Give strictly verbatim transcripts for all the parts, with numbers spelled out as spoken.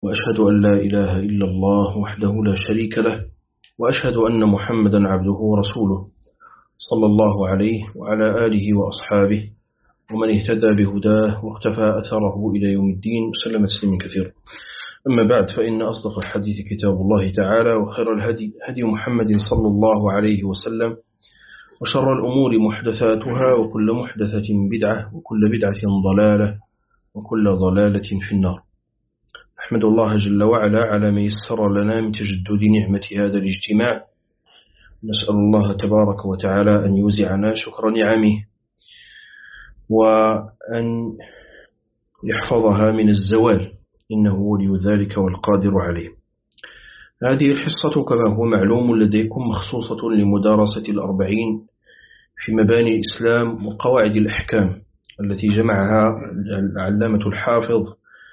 وأشهد أن لا إله إلا الله وحده لا شريك له، وأشهد أن محمدا عبده ورسوله صلى الله عليه وعلى آله وأصحابه ومن اهتدى بهداه واقتفى أثره إلى يوم الدين وسلم تسليما كثيرا. أما بعد، فإن أصدق الحديث كتاب الله تعالى، وخير الهدي هدي محمد صلى الله عليه وسلم، وشر الأمور محدثاتها، وكل محدثة بدعة، وكل بدعة ضلالة، وكل ضلالة في النار. أحمد الله جل وعلا على ما يسر لنا من تجدد نعمة هذا الاجتماع. نسأل الله تبارك وتعالى أن يوزعنا شكر نعمه، وأن يحفظها من الزوال، إنه ولي ذلك والقادر عليه. هذه الحصة كما هو معلوم لديكم مخصوصة لمدارسة الأربعين في مباني الإسلام وقواعد الأحكام، التي جمعها العلامة الحافظ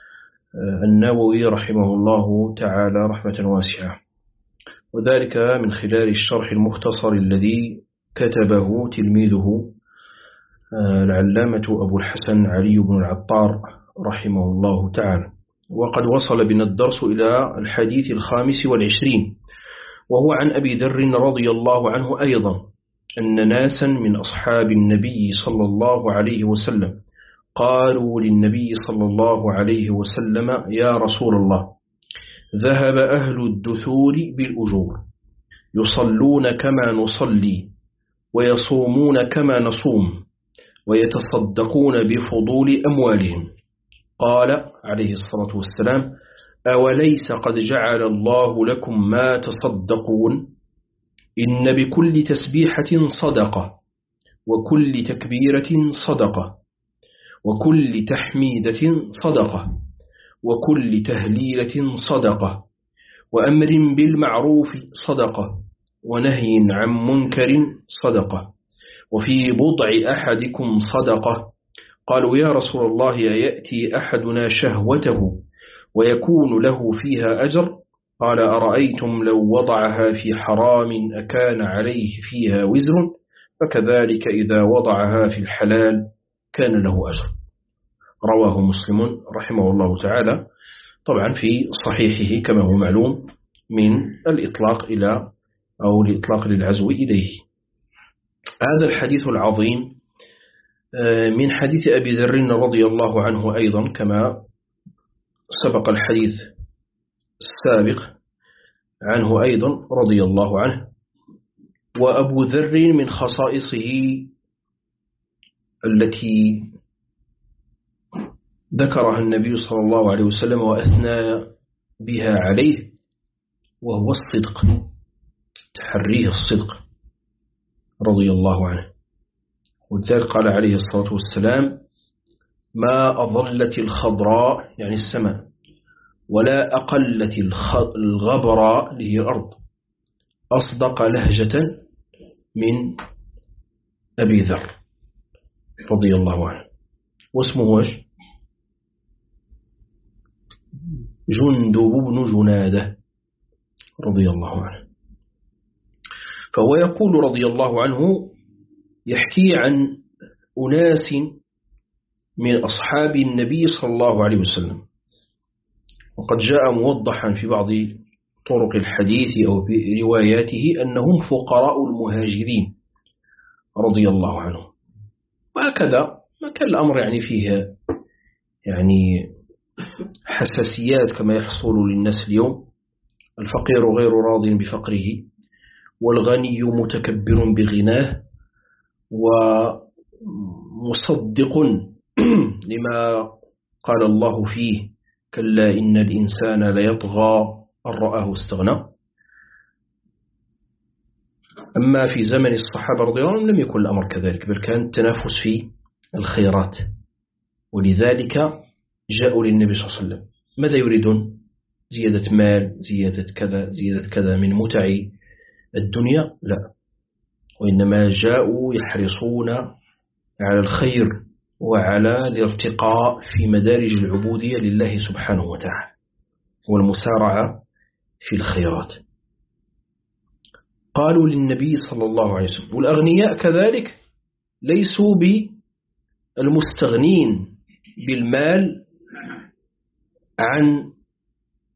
النووي رحمه الله تعالى رحمة واسعة، وذلك من خلال الشرح المختصر الذي كتبه تلميذه العلامة أبو الحسن علي بن العطار رحمه الله تعالى. وقد وصل بنا الدرس إلى الحديث الخامس والعشرين، وهو عن أبي ذر رضي الله عنه أيضا أن ناسا من أصحاب النبي صلى الله عليه وسلم قالوا للنبي صلى الله عليه وسلم: يا رسول الله، ذهب أهل الدثور بالأجور، يصلون كما نصلي، ويصومون كما نصوم، ويتصدقون بفضول أموالهم. قال عليه الصلاة والسلام: أوليس قد جعل الله لكم ما تصدقون؟ إن بكل تسبيحة صدقة، وكل تكبيرة صدقة، وكل تحميدة صدقة، وكل تهليلة صدقة، وأمر بالمعروف صدقة، ونهي عن منكر صدقة، وفي بضع أحدكم صدقة. قالوا: يا رسول الله، يأتي أحدنا شهوته ويكون له فيها أجر؟ قال: أرأيتم لو وضعها في حرام أكان عليه فيها وزر؟ فكذلك إذا وضعها في الحلال كان له أجر. رواه مسلم رحمه الله تعالى، طبعا في صحيحه كما هو معلوم، من الإطلاق إلى أو الإطلاق للعزو إليه. هذا الحديث العظيم من حديث أبي ذر رضي الله عنه أيضا، كما سبق الحديث السابق عنه أيضا رضي الله عنه. وأبو ذر من خصائصه التي ذكرها النبي صلى الله عليه وسلم وأثنى بها عليه، وهو الصدق، تحريه الصدق رضي الله عنه. ولذلك قال عليه الصلاة والسلام: ما أظلت الخضراء يعني السماء، ولا أقلت الغبراء اللي هي الأرض، أصدق لهجة من أبي ذر رضي الله عنه. واسمه وش؟ جندب بن جنادة رضي الله عنه. فهو يقول رضي الله عنه، يحكي عن أناس من أصحاب النبي صلى الله عليه وسلم، وقد جاء موضحا في بعض طرق الحديث أو في رواياته أنهم فقراء المهاجرين رضي الله عنهم. وهكذا ما كان الأمر يعني فيه يعني حساسيات كما يحصل للناس اليوم. الفقير غير راض بفقره، والغني متكبر بغناه، ومصدق لما قال الله فيه: كلا إن الإنسان ليطغى أن رآه استغنى. أما في زمن الصحابة رضي الله عنهم لم يكن الأمر كذلك، بل كان التنافس في الخيرات، ولذلك جاءوا للنبي صلى الله عليه وسلم ماذا يريدون؟ زيادة مال، زيادة كذا، زيادة كذا من متع الدنيا؟ لا، وإنما جاءوا يحرصون على الخير وعلى الارتقاء في مدارج العبودية لله سبحانه وتعالى، والمسارعة في الخيرات. قالوا للنبي صلى الله عليه وسلم، والأغنياء كذلك ليسوا بالمستغنين بالمال عن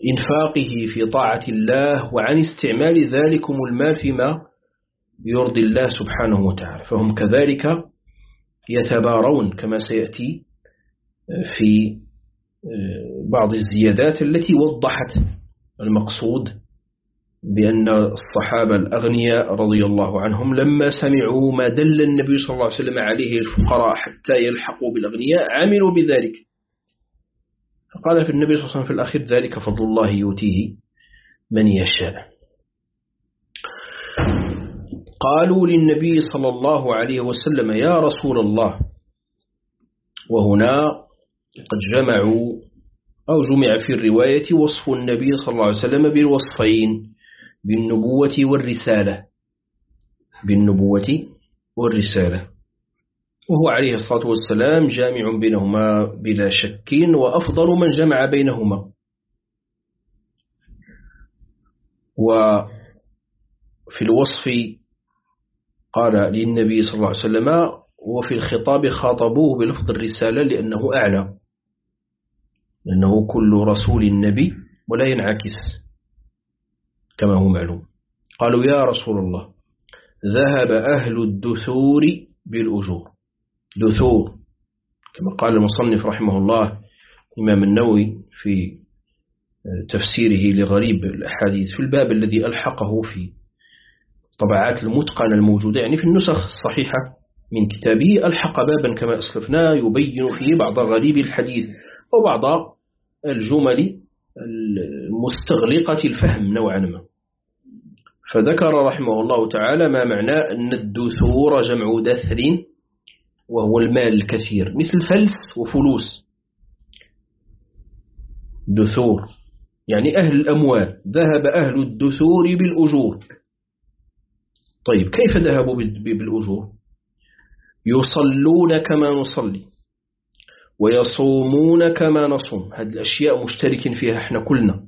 إنفاقه في طاعة الله وعن استعمال ذلكم المال فيما يرضي الله سبحانه وتعالى، فهم كذلك يتبارون كما سيأتي في بعض الزيادات التي وضحت المقصود بأن الصحابة الأغنياء رضي الله عنهم لما سمعوا ما دل النبي صلى الله عليه وسلم عليه الفقراء حتى يلحقوا بالأغنياء عملوا بذلك. فقال في النبي صلى الله عليه وسلم في الأخير ذلك فضل الله يؤتيه من يشاء. قالوا للنبي صلى الله عليه وسلم يا رسول الله، وهنا قد جمعوا أو جمع في الرواية وصف النبي صلى الله عليه وسلم بالوصفين بالنبوة والرسالة بالنبوة والرسالة وهو عليه الصلاة والسلام جامع بينهما بلا شك، وأفضل من جمع بينهما. وفي الوصف قال للنبي صلى الله عليه وسلم، وفي الخطاب خاطبوه بلفظ الرسالة لأنه أعلى، لأنه كل رسول نبي ولا ينعكس كما هو معلوم. قالوا يا رسول الله ذهب أهل الدثور بالأجور. دثور كما قال المصنف رحمه الله إمام النووي في تفسيره لغريب الأحاديث في الباب الذي ألحقه في طبعات المتقنة الموجودة، يعني في النسخ الصحيحة من كتابه ألحق بابا كما أسلفنا يبين فيه بعض غريب الحديث أو بعض الجمل المستغلقة الفهم نوعا ما. فذكر رحمه الله تعالى ما معناه أن الدثور جمع دثر وهو المال الكثير مثل فلس وفلوس. دثور يعني أهل الأموال، ذهب أهل الدثور بالأجور. طيب كيف ذهبوا بالأجور؟ يصلون كما نصلي ويصومون كما نصوم، هذه الأشياء مشترك فيها احنا كلنا،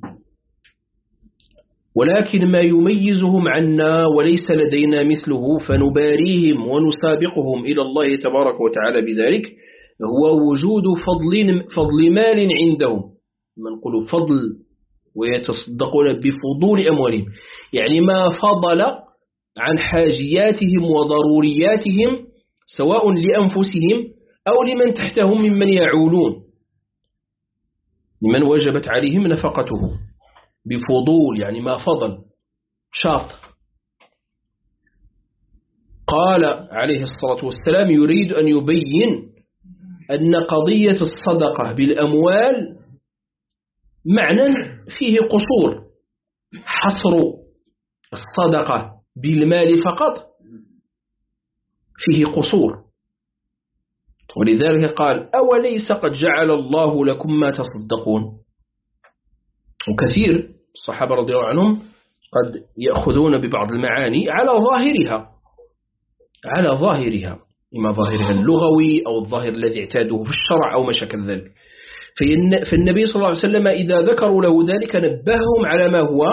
ولكن ما يميزهم عنا وليس لدينا مثله فنباريهم ونسابقهم إلى الله تبارك وتعالى بذلك هو وجود فضل, فضل مال عندهم. ما نقول فضل ويتصدقون بفضول أموالهم، يعني ما فضل عن حاجياتهم وضرورياتهم سواء لأنفسهم أو لمن تحتهم ممن يعولون، لمن وجبت عليهم نفقته بفضول، يعني ما فضل شاط. قال عليه الصلاة والسلام يريد أن يبين أن قضية الصدقة بالأموال معنى فيه قصور، حصر الصدقة بالمال فقط فيه قصور، ولذلك قال أوليس قد جعل الله لكم ما تصدقون. وكثير الصحابة رضي الله عنهم قد يأخذون ببعض المعاني على ظاهرها على ظاهرها إما ظاهرها اللغوي أو الظاهر الذي اعتادوه في الشرع أو ما شكل ذلك. فالنبي صلى الله عليه وسلم إذا ذكروا له ذلك نبههم على ما هو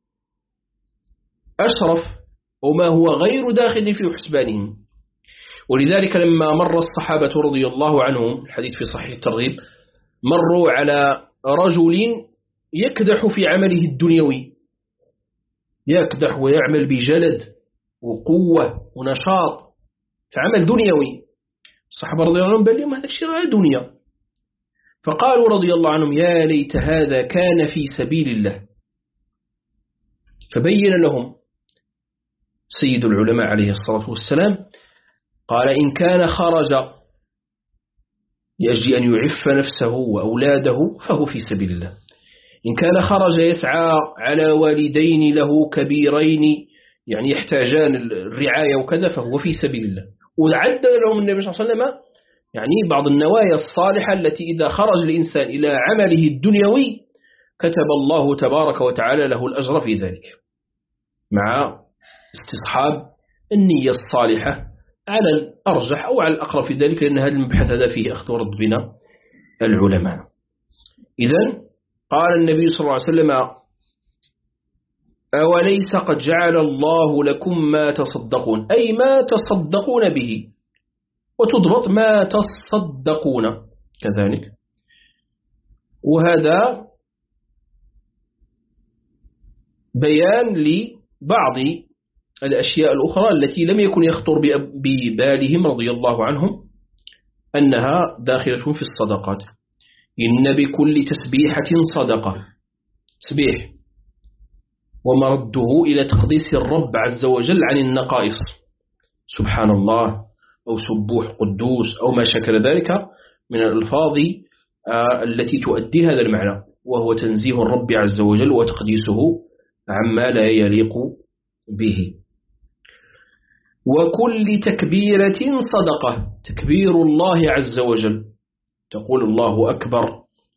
أشرف وما هو غير داخل في حسبانهم. ولذلك لما مر الصحابة رضي الله عنهم، الحديث في صحيح الترغيب، مروا على رجل يكدح في عمله الدنيوي، يكدح ويعمل بجلد وقوة ونشاط في عمل دنيوي. الصحابة رضي الله عنهم بل لهم هذا الشيء رأي دنيا، فقالوا رضي الله عنهم يا ليت هذا كان في سبيل الله. فبين لهم سيد العلماء عليه الصلاة والسلام قال إن كان خرج لأجل أن يعف نفسه وأولاده فهو في سبيل الله، إن كان خرج يسعى على والدين له كبيرين يعني يحتاجان الرعاية وكذا فهو في سبيل الله. وعدد لهم النبي صلى الله عليه وسلم يعني بعض النوايا الصالحة التي إذا خرج الإنسان إلى عمله الدنيوي كتب الله تبارك وتعالى له الأجر في ذلك، مع استصحاب النية الصالحة على الأرجح أو على الأقرب في ذلك، لأن هذا المبحث هذا فيه أخذ ورد بنا العلماء. إذن قال النبي صلى الله عليه وسلم أوليس قد جعل الله لكم ما تصدقون، أي ما تصدقون به، وتضبط ما تصدقون كذلك. وهذا بيان لبعض الأشياء الأخرى التي لم يكن يخطر ببالهم رضي الله عنهم أنها داخلة في الصدقات. إن بكل تسبيحة صدقة، تسبيح ومرده إلى تقديس الرب عز وجل عن النقائص، سبحان الله أو سبوح قدوس أو ما شكل ذلك من الألفاظ التي تؤدي هذا المعنى، وهو تنزيه الرب عز وجل وتقديسه عما لا يليق به. وكل تكبيرة صدقة، تكبير الله عز وجل، تقول الله أكبر،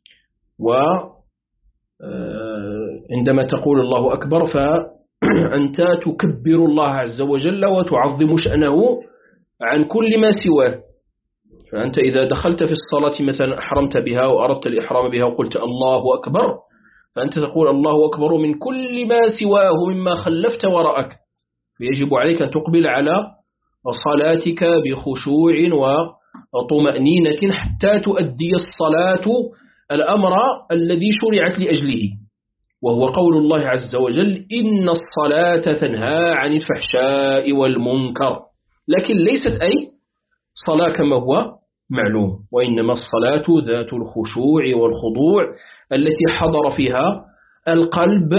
وعندما تقول الله أكبر فأنت تكبر الله عز وجل وتعظم شأنه عن كل ما سواه. فأنت إذا دخلت في الصلاة مثلا أحرمت بها وأردت الإحرام بها وقلت الله أكبر، فأنت تقول الله أكبر من كل ما سواه مما خلفت وراءك، فيجب عليك أن تقبل على صلاتك بخشوع وطمأنينة حتى تؤدي الصلاة الأمر الذي شرعت لأجله، وهو قول الله عز وجل إن الصلاة تنهى عن الفحشاء والمنكر. لكن ليست أي صلاة كما هو معلوم، وإنما الصلاة ذات الخشوع والخضوع التي حضر فيها القلب،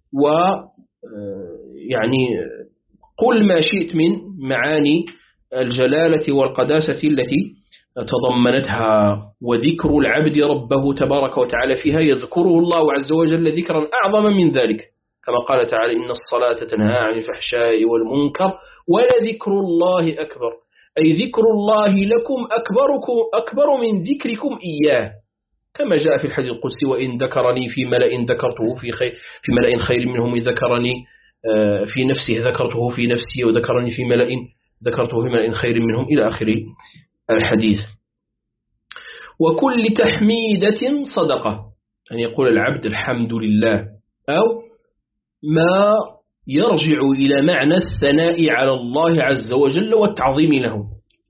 ويعني قل ما شئت من معاني الجلالة والقداسة التي تضمنتها. وذكر العبد ربه تبارك وتعالى فيها يذكره الله عز وجل ذكرا أعظم من ذلك، كما قال تعالى إن الصلاة تنهى عن الفحشاء والمنكر ولذكر الله أكبر، أي ذكر الله لكم أكبركم أكبر من ذكركم إياه، كما جاء في الحديث القدسي وإن ذكرني في ملأ ذكرته في خير في ملأ خير منهم إذ ذكرني في نفسه ذكرته في نفسي وذكرني في ملأ ذكرته في ملأ خير منهم إلى آخر الحديث. وكل تحميدة صدقة، أن يقول العبد الحمد لله، أو ما يرجع إلى معنى الثناء على الله عز وجل والتعظيم له.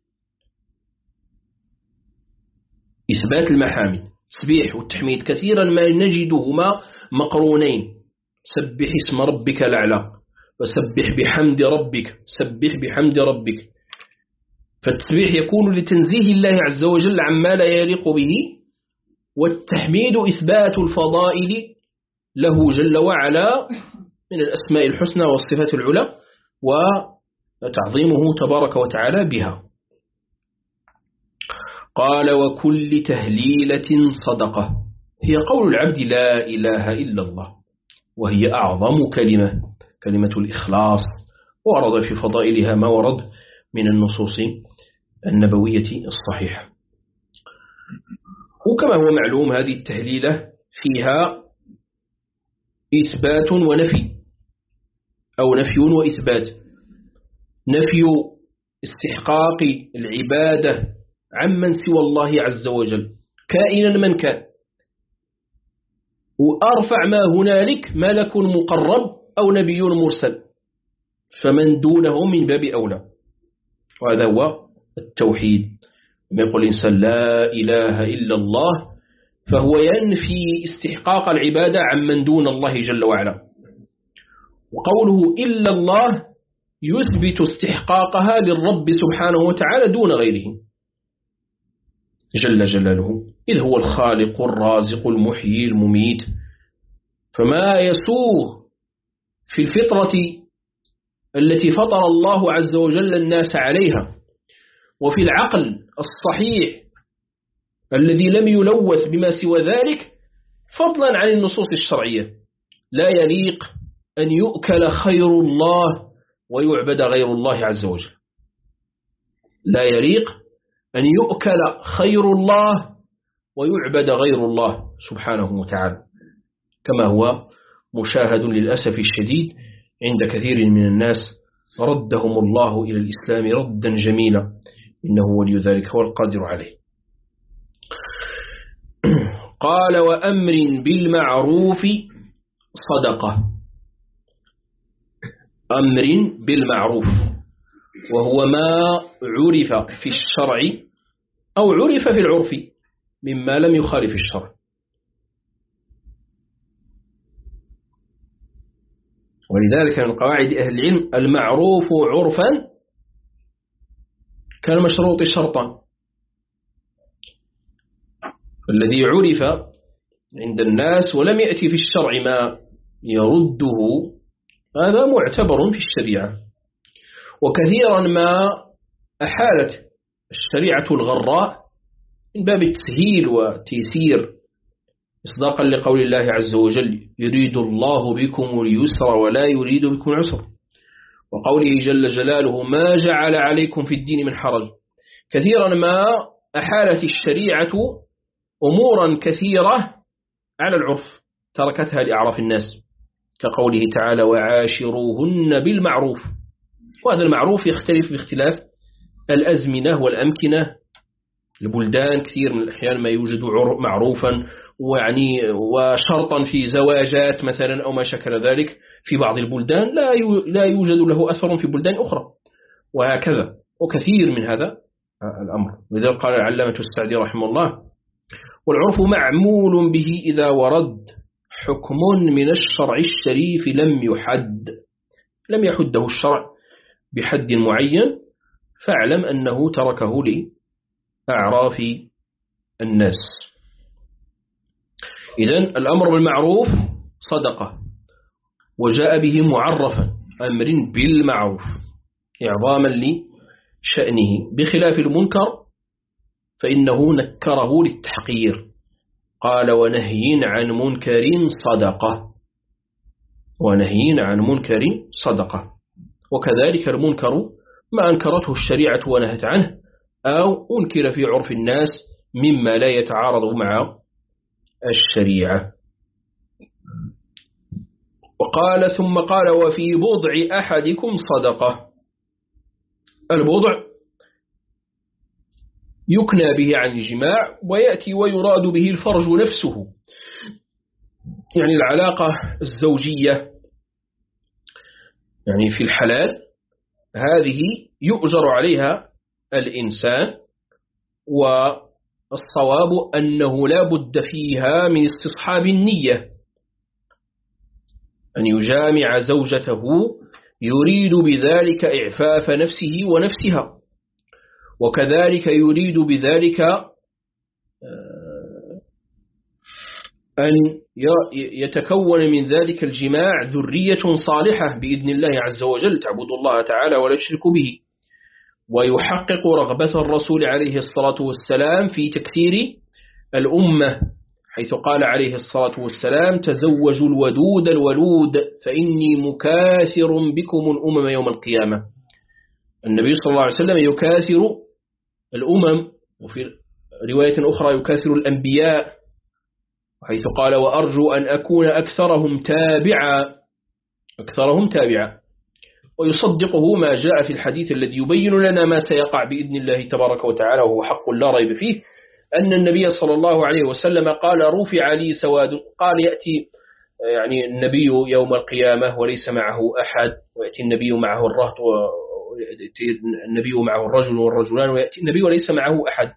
إثبات المحامد، تسبيح والتحميد كثيرا ما نجدهما مقرونين، سبح اسم ربك الأعلى وسبح بحمد ربك، سبح بحمد ربك. فالتسبيح يكون لتنزيه الله عز وجل عما لا يليق به، والتحميد إثبات الفضائل له جل وعلا من الأسماء الحسنى والصفات العلى وتعظيمه تبارك وتعالى بها. قال وكل تهليلة صدقة، هي قول العبد لا إله إلا الله، وهي أعظم كلمة، كلمة الإخلاص، ورد في فضائلها ما ورد من النصوص النبوية الصحيحة. وكما هو معلوم هذه التهليلة فيها إثبات ونفي، أو نفي وإثبات. نفي استحقاق العبادة عمن سوى الله عز وجل كائنا من كان، وأرفع ما هنالك ملك مقرب أو نبي مرسل، فمن دونه من باب أولى. وهذا هو التوحيد، لما يقول الإنسان لا إله إلا الله فهو ينفي استحقاق العبادة عمن دون الله جل وعلا. وقوله إلا الله يثبت استحقاقها للرب سبحانه وتعالى دون غيره جل جلاله، إذ هو الخالق الرازق المحيي المميت. فما يسوغ في الفطرة التي فطر الله عز وجل الناس عليها، وفي العقل الصحيح الذي لم يلوث بما سوى ذلك، فضلا عن النصوص الشرعية، لا يليق أن يؤكل خير الله ويعبد غير الله عز وجل. لا يليق أن يؤكل خير الله ويعبد غير الله سبحانه وتعالى، كما هو مشاهد للأسف الشديد عند كثير من الناس، ردهم الله إلى الإسلام ردا جميلا، إنه ولي ذلك والقادر عليه. قال وأمر بالمعروف صدقة، أمر بالمعروف وهو ما عرف في الشرع أو عرف في العرف مما لم يخالف الشرع. ولذلك من قواعد أهل العلم المعروف عرفا كالمشروط شرطا. الذي عرف عند الناس ولم يأتي في الشرع ما يرده هذا معتبر في الشريعة. وكثيرا ما أحالت الشريعة الغراء من باب التسهيل والتيسير إصداقا لقول الله عز وجل يريد الله بكم اليسر ولا يريد بكم العسر، وقوله جل جلاله ما جعل عليكم في الدين من حرج. كثيرا ما أحالت الشريعة أمورا كثيرة على العرف تركتها لأعراف الناس، كقوله تعالى وعاشروهن بالمعروف. وهذا المعروف يختلف باختلاف الأزمنة والأمكنة. البلدان كثير من الأحيان ما يوجد معروفا ويعني وشرطا في زواجات مثلا أو ما شكل ذلك في بعض البلدان لا لا يوجد له أثر في بلدان أخرى، وهكذا. وكثير من هذا الأمر. لذلك قال العلامة السعدي رحمه الله والعرف معمول به إذا ورد حكم من الشرع الشريف لم يحد لم يحده الشرع بحد معين فاعلم أنه تركه لأعراف الناس. إذن الأمر بالمعروف صدقة وجاء به معرفا أمر بالمعروف إعظاما لشأنه، بخلاف المنكر فإنه نكره للتحقير قال ونهي عن منكر صدقة ونهي عن منكر صدقة. وكذلك المنكر ما أنكرته الشريعة ونهت عنه أو أنكر في عرف الناس مما لا يتعارض مع الشريعة. وقال ثم قال وفي بضع أحدكم صدقة. البضع يكنى به عن الجماع ويأتي ويراد به الفرج نفسه، يعني العلاقة الزوجية يعني في الحلال هذه يؤجر عليها الإنسان، والصواب أنه لا بد فيها من استصحاب النية أن يجامع زوجته يريد بذلك إعفاف نفسه ونفسها، وكذلك يريد بذلك أن يتكون من ذلك الجماع ذرية صالحة بإذن الله عز وجل تعبد الله تعالى ولا يشرك به، ويحقق رغبة الرسول عليه الصلاة والسلام في تكثير الأمة، حيث قال عليه الصلاة والسلام تزوجوا الودود الولود فإني مكاثر بكم الأمم يوم القيامة. النبي صلى الله عليه وسلم يكاثر الأمم، وفي رواية أخرى يكاثر الأنبياء، حيث قال وأرجو أن أكون أكثرهم تابعا أكثرهم تابعا ويصدقه ما جاء في الحديث الذي يبين لنا ما سيقع بإذن الله تبارك وتعالى وهو حق لا ريب فيه، أن النبي صلى الله عليه وسلم قال رفع لي سواد، قال يأتي يعني النبي يوم القيامة وليس معه أحد، ويأتي النبي معه الرهط ويأتي النبي معه الرجل والرجلان، ويأتي النبي وليس معه أحد،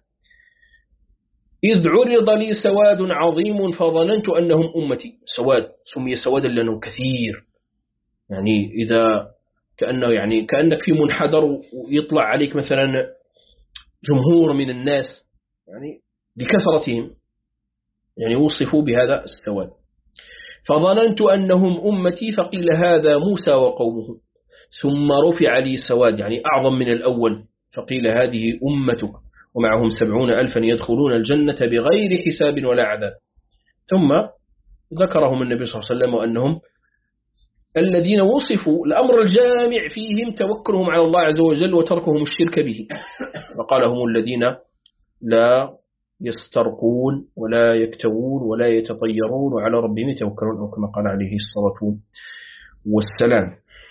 إذ عرض لي سواد عظيم فظننت أنهم أمتي. سواد سمي سوادا لأنه كثير، يعني إذا كأنه يعني كأنك في منحدر ويطلع عليك مثلا جمهور من الناس يعني بكثرتهم، يعني وصفوا بهذا السواد. فظننت أنهم أمتي فقيل هذا موسى وقومه، ثم رفع لي سواد يعني أعظم من الأول فقيل هذه أمتك ومعهم سبعون ألفا يدخلون الجنة بغير حساب ولا عذاب. ثم ذكرهم النبي صلى الله عليه وسلم وأنهم الذين وصفوا الأمر الجامع فيهم توكلهم على الله عز وجل وتركهم الشرك به، وقال هم الذين لا يسترقون ولا يكتوون ولا يتطيرون وعلى ربهم يتوكلون، أو كما قال عليه الصلاة والسلام.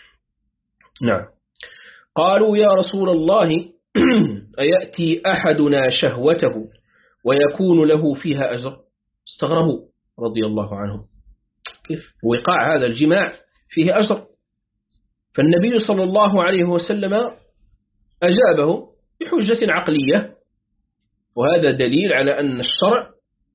نعم. قالوا يا رسول الله أيأتي أحدنا شهوته ويكون له فيها أجر؟ استغربوا رضي الله عنهم، كيف وقاع هذا الجماع فيه أجر؟ فالنبي صلى الله عليه وسلم أجابه بحجة عقلية، وهذا دليل على أن الشرع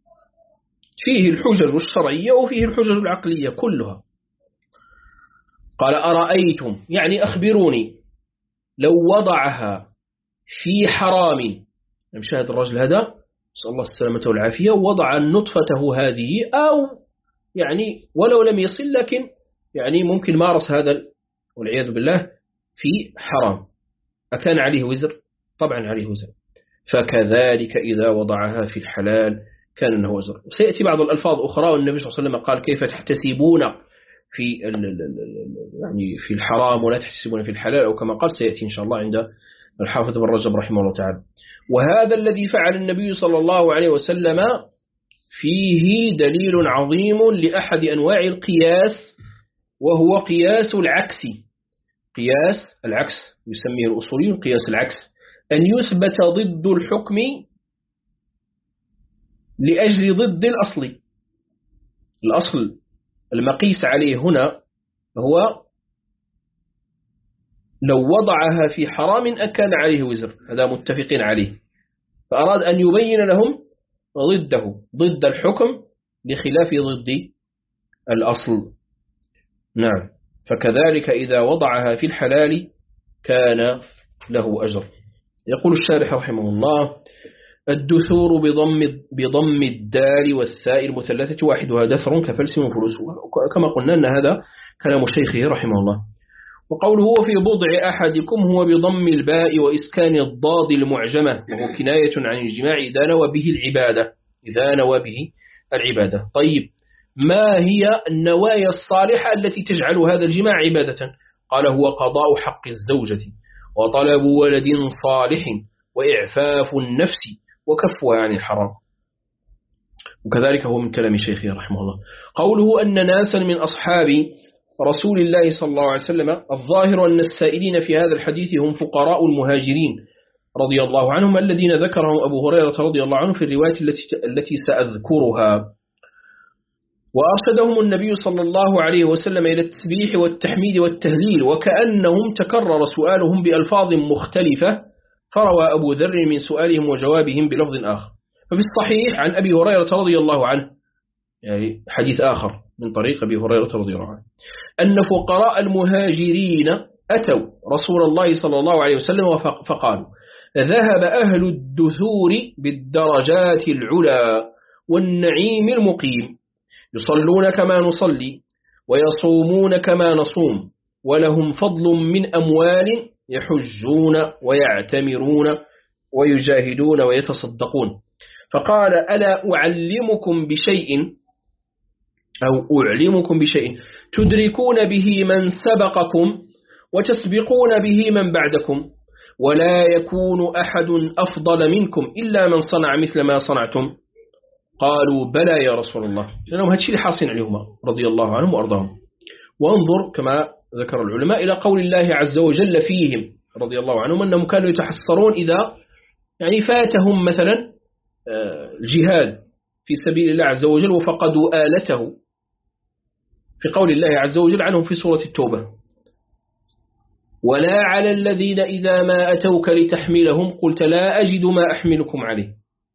فيه الحجج الشرعية وفيه الحجج العقلية كلها. قال أرأيتم يعني أخبروني لو وضعها في حرام. مشاهد الرجل هذا نسأل الله السلامة والعافية وضع نطفته هذه أو يعني ولو لم يصل لكن يعني ممكن مارس هذا والعياذ بالله في حرام، أكان عليه وزر؟ طبعا عليه وزر. فكذلك إذا وضعها في الحلال كان له وزر. وسيأتي بعض الألفاظ أخرى والنبي صلى الله عليه وسلم قال كيف تحتسبون في يعني في الحرام ولا تحتسبون في الحلال، أو كما قال سيأتي إن شاء الله عند الحافظ بن رجب رحمه الله تعالى. وهذا الذي فعل النبي صلى الله عليه وسلم فيه دليل عظيم لأحد أنواع القياس، وهو قياس العكس. قياس العكس يسميه الأصوليون قياس العكس، أن يثبت ضد الحكم لأجل ضد الأصل. الأصل المقيس عليه هنا هو لو وضعها في حرام أكان عليه وزر، هذا متفقين عليه، فأراد أن يبين لهم ضده ضد الحكم بخلاف ضد الأصل. نعم، فكذلك إذا وضعها في الحلال كان له أجر. يقول الشارح رحمه الله: الدثور بضم بضم الدال والثاء المثلثة واحدها دثر كفلس وفلوس. كما قلنا أن هذا كلام شيخه رحمه الله. وقوله هو في بضع أحدكم هو بضم الباء وإسكان الضاد المعجمة، وهو كناية عن الجماع إذا نوى به العبادة إذا نوى به العبادة. طيب، ما هي النوايا الصالحة التي تجعل هذا الجماع عبادة؟ قال: هو قضاء حق الزوجة وطلب ولد صالح وإعفاف النفس وكفها عن الحرام. وكذلك هو من كلام شيخه رحمه الله. قوله أن ناسا من أصحاب رسول الله صلى الله عليه وسلم، الظاهر أن السائلين في هذا الحديث هم فقراء المهاجرين رضي الله عنهم الذين ذكرهم أبو هريرة رضي الله عنه في الرواية التي التي سأذكرها. وأرشدهم النبي صلى الله عليه وسلم إلى التسبيح والتحميد والتهليل، وكأنهم تكرر سؤالهم بألفاظ مختلفة، فروى أبو ذر من سؤالهم وجوابهم بلفظ آخر. ففي الصحيح عن أبي هريرة رضي الله عنه، يعني حديث آخر من طريق أبي هريرة رضي الله عنه، أن فقراء المهاجرين أتوا رسول الله صلى الله عليه وسلم فقالوا: ذهب أهل الدثور بالدرجات العلا والنعيم المقيم، يصلون كما نصلي ويصومون كما نصوم، ولهم فضل من أموال يحجون ويعتمرون ويجاهدون ويتصدقون. فقال: ألا أعلمكم بشيء أو أعلمكم بشيء تدركون به من سبقكم وتسبقون به من بعدكم، ولا يكون أحد أفضل منكم إلا من صنع مثل ما صنعتم؟ قالوا: بلى يا رسول الله. لأنهم هذا الشيء حاصل عليهما رضي الله عنهم وأرضاهم. وانظر كما ذكر العلماء إلى قول الله عز وجل فيهم رضي الله عنهم أنهم كانوا يتحسرون إذا يعني فاتهم مثلا الجهاد في سبيل الله عز وجل وفقدوا آلته، في قول الله عز وجل عنهم في سورة التوبة: ولا على الذين إذا ما أتوك لتحملهم قلت لا أجد ما أحملكم عليه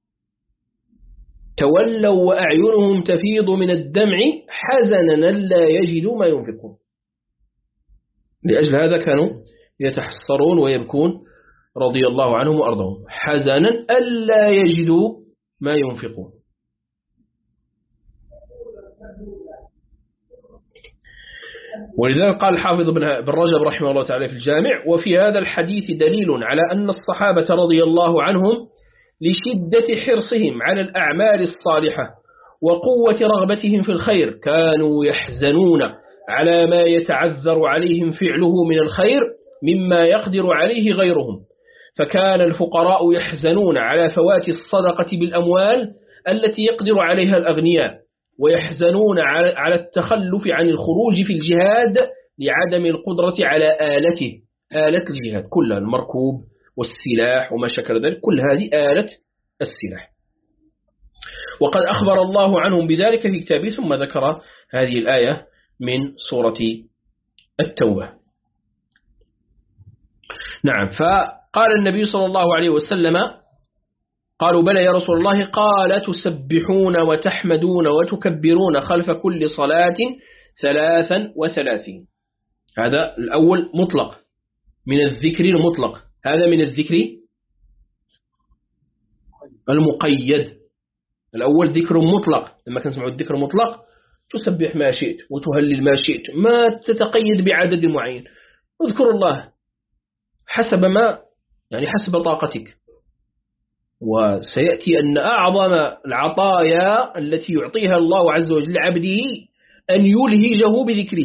تولوا وأعينهم تفيض من الدمع حزنا لا يجدوا ما ينفقون. لأجل هذا كانوا يتحسرون ويبكون رضي الله عنهم وأرضهم حزنا ألا يجدوا ما ينفقون. ولذلك قال الحافظ بن رجب رحمه الله تعالى في الجامع: وفي هذا الحديث دليل على أن الصحابة رضي الله عنهم لشدة حرصهم على الأعمال الصالحة وقوة رغبتهم في الخير كانوا يحزنون على ما يتعذر عليهم فعله من الخير مما يقدر عليه غيرهم. فكان الفقراء يحزنون على فوات الصدقة بالأموال التي يقدر عليها الأغنياء، ويحزنون على التخلف عن الخروج في الجهاد لعدم القدرة على آلته، آلة الجهاد كلها، المركوب والسلاح وما شكل ذلك، كل هذه آلة السلاح. وقد أخبر الله عنهم بذلك في كتابه، ثم ذكر هذه الآية من سورة التوبة. نعم، فقال النبي صلى الله عليه وسلم: قالوا: بلى يا رسول الله. قال: تسبحون وتحمدون وتكبرون خلف كل صلاة ثلاثا وثلاثين. هذا الأول مطلق من الذكر المطلق، هذا من الذكر المقيد. الأول ذكر مطلق، لما كنسمعوا الذكر مطلق تسبح ما شئت وتهلل ما شئت، ما تتقيد بعدد معين، اذكر الله حسب ما يعني حسب طاقتك. وسيأتي أن أعظم العطايا التي يعطيها الله عز وجل لعبده أن يلهجه بذكره،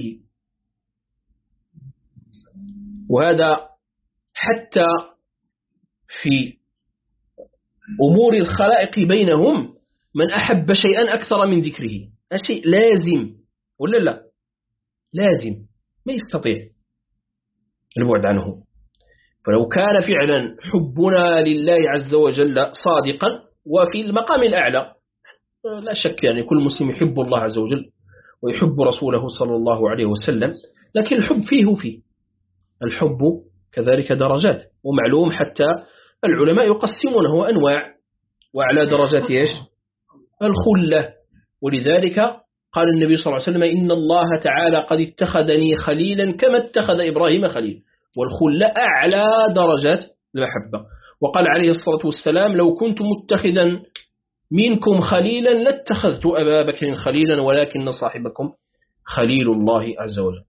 وهذا حتى في أمور الخلائق بينهم من أحب شيئا أكثر من ذكره، شيء لازم ولا لا؟ لازم، ما يستطيع البعد عنه. فلو كان فعلا حبنا لله عز وجل صادقا وفي المقام الأعلى، لا شك يعني كل مسلم يحب الله عز وجل ويحب رسوله صلى الله عليه وسلم، لكن الحب فيه وفيه، الحب كذلك درجات، ومعلوم حتى العلماء يقسمونه أنواع، وأعلى درجات إيش؟ الخلة. ولذلك قال النبي صلى الله عليه وسلم إن الله تعالى قد اتخذني خليلا كما اتخذ إبراهيم خليل، والخلة أعلى درجات المحبة. وقال عليه الصلاة والسلام لو كنت متخذا منكم خليلا لاتخذت أبا بكر خليلا ولكن صاحبكم خليل الله عز وجل.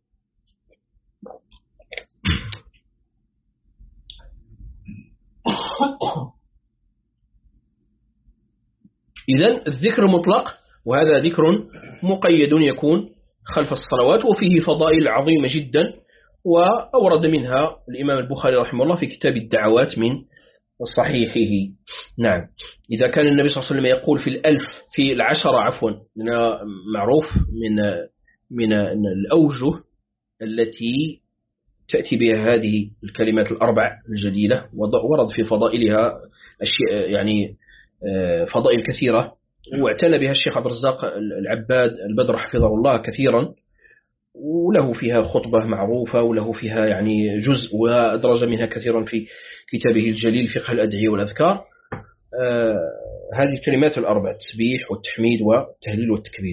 إذن الذكر مطلق، وهذا ذكر مقيد يكون خلف الصلوات، وفيه فضائل عظيمة جدا، وأورد منها الإمام البخاري رحمه الله في كتاب الدعوات من صحيحه. نعم، إذا كان النبي صلى الله عليه وسلم يقول في الألف في العشرة عفوا، من معروف من من الأوجه التي تأتي بها هذه الكلمات الأربع الجليلة، ورد في فضائلها أشياء يعني فضائل كثيرة، واعتنى بها الشيخ عبد الرزاق العباد البدر حفظه الله كثيرا، وله فيها خطبة معروفة، وله فيها يعني جزء وأدرج منها كثيرا في كتابه الجليل فقه الأدعية والأذكار. آه هذه الكلمات الأربع، التسبيح والتحميد والتهليل والتكبير.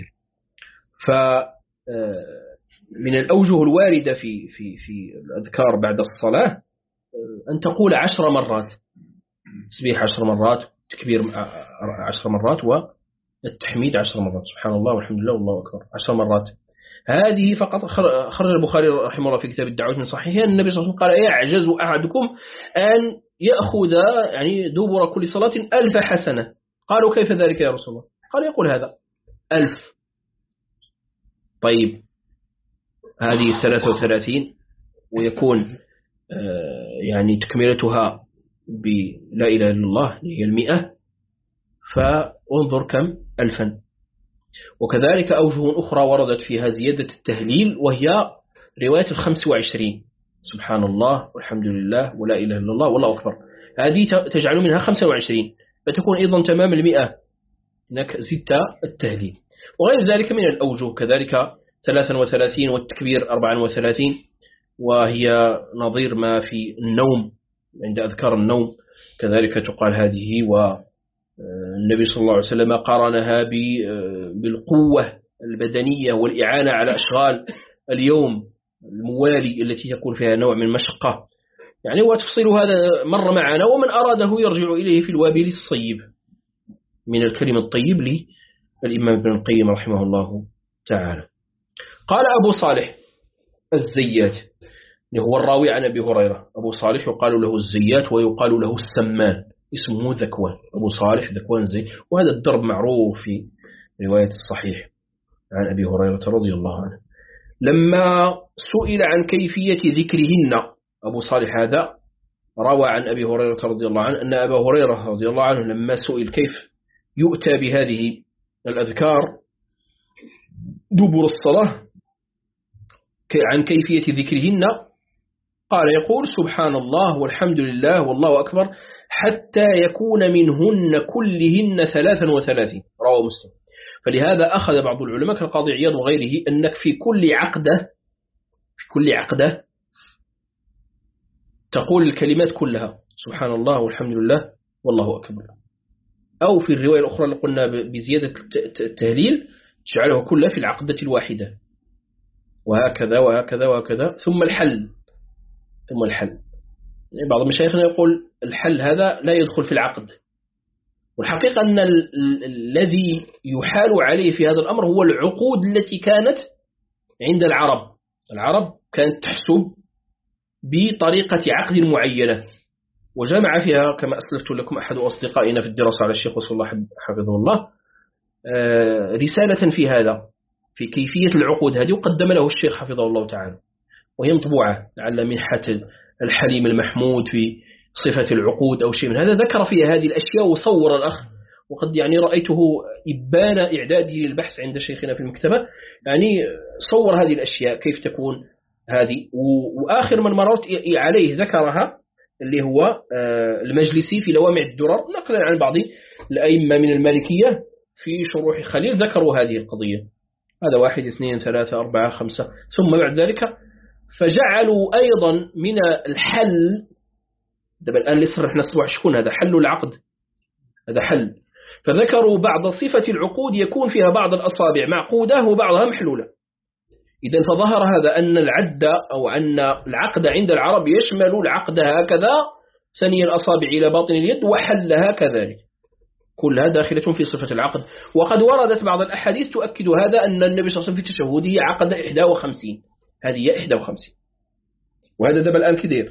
فمن الأوجه الواردة في في في الأذكار بعد الصلاة أن تقول عشر مرات تسبيح عشر مرات، تكبير عشر مرات، والتحميد عشر مرات، سبحان الله والحمد لله والله أكبر عشر مرات. هذه فقط خرج البخاري رحمه الله في كتاب الدعوات من صحيحه أن النبي صلى الله عليه وسلم قال يعجز أحدكم أن يأخذ يعني دبر كل صلاة ألف حسنة. قالوا كيف ذلك يا رسول الله؟ قال يقول هذا ألف. طيب هذه ثلاثة وثلاثين، ويكون يعني تكملتها بلا إله إلا الله هي المئة، فانظر كم ألفا. وكذلك أوجه أخرى وردت فيها زيادة التهليل، وهي رواية الخمس وعشرين، سبحان الله والحمد لله ولا إله إلا الله والله أكبر، هذه تجعل منها خمسة وعشرين، فتكون أيضا تمام المئة، هناك زدت التهليل. وغير ذلك من الأوجه كذلك ثلاثة وثلاثين والتكبير أربعة وثلاثين، وهي نظير ما في النوم عند أذكار النوم كذلك تقال هذه. والنبي صلى الله عليه وسلم قارنها بالقوة البدنية والإعانة على أشغال اليوم الموالي التي تكون فيها نوع من مشقة يعني. وتفصيل هذا مر معنا، ومن أراده يرجع إليه في الوابل الصيب من الكلم الطيب للإمام ابن القيم رحمه الله تعالى. قال أبو صالح الزيات، هو الراوي عن أبي هريرة، أبو صالح يقال له الزيات ويقال له السمان، اسمه ذكوان، أبو صالح ذكوان زي، وهذا الضرب معروف في رواية الصحيح عن أبي هريرة رضي الله عنه. لما سئل عن كيفية ذكرهن، أبو صالح هذا روى عن أبي هريرة رضي الله عنه أن أبا هريرة رضي الله عنه لما سئل كيف يؤتى بهذه الأذكار دبر الصلاة عن كيفية ذكرهن، قال يقول سبحان الله والحمد لله والله أكبر حتى يكون منهن كلهن ثلاثا وثلاثين، رواه مسلم. فلهذا أخذ بعض العلماء كالقاضي عياض وغيره أنك في كل عقدة في كل عقدة تقول الكلمات كلها سبحان الله والحمد لله والله أكبر، أو في الرواية الأخرى اللي قلنا بزيادة التهليل تجعله كله في العقدة الواحدة. وهكذا وهكذا وهكذا ثم الحل ثم الحل يعني بعض مشايخنا يقول الحل هذا لا يدخل في العقد، والحقيقة أن ال ال الذي يحال عليه في هذا الأمر هو العقود التي كانت عند العرب. العرب كانت تحسب بطريقة عقد معينة، وجمع فيها كما أسلفت لكم أحد أصدقائنا في الدراسة على الشيخ وصل الله حفظه الله رسالة في هذا في كيفية العقود هذه، وقدم له الشيخ حفظه الله تعالى، وهي مطبوعة لعل منحة الحليم المحمود في صفة العقود أو شيء من هذا، ذكر فيها هذه الأشياء وصور الأخ، وقد يعني رأيته إبان إعداده للبحث عند شيخنا في المكتبة، يعني صور هذه الأشياء كيف تكون هذه. وآخر من مررت عليه ذكرها اللي هو المجلسي في لوامع الدرر نقلا عن بعض الأئمة من المالكية في شروح خليل ذكروا هذه القضية. هذا واحد اثنين ثلاثة أربعة خمسة، ثم بعد ذلك فجعلوا أيضا من الحل، دابا الآن لسه رح نصبح شكون هذا حل العقد، هذا حل، فذكروا بعض صفة العقود يكون فيها بعض الأصابع معقودة وبعضها محلولة. إذن فظهر هذا أن العد أو أن العقد عند العرب يشمل العقد هكذا ثني الأصابع إلى باطن اليد وحلها كذلك، كلها داخلة في صفة العقد. وقد وردت بعض الأحاديث تؤكد هذا، أن النبي صلى الله عليه وسلم في تشهده عقد إحدى وخمسين، هذه إحدى وخمسين، وهذا دابا الآن كدير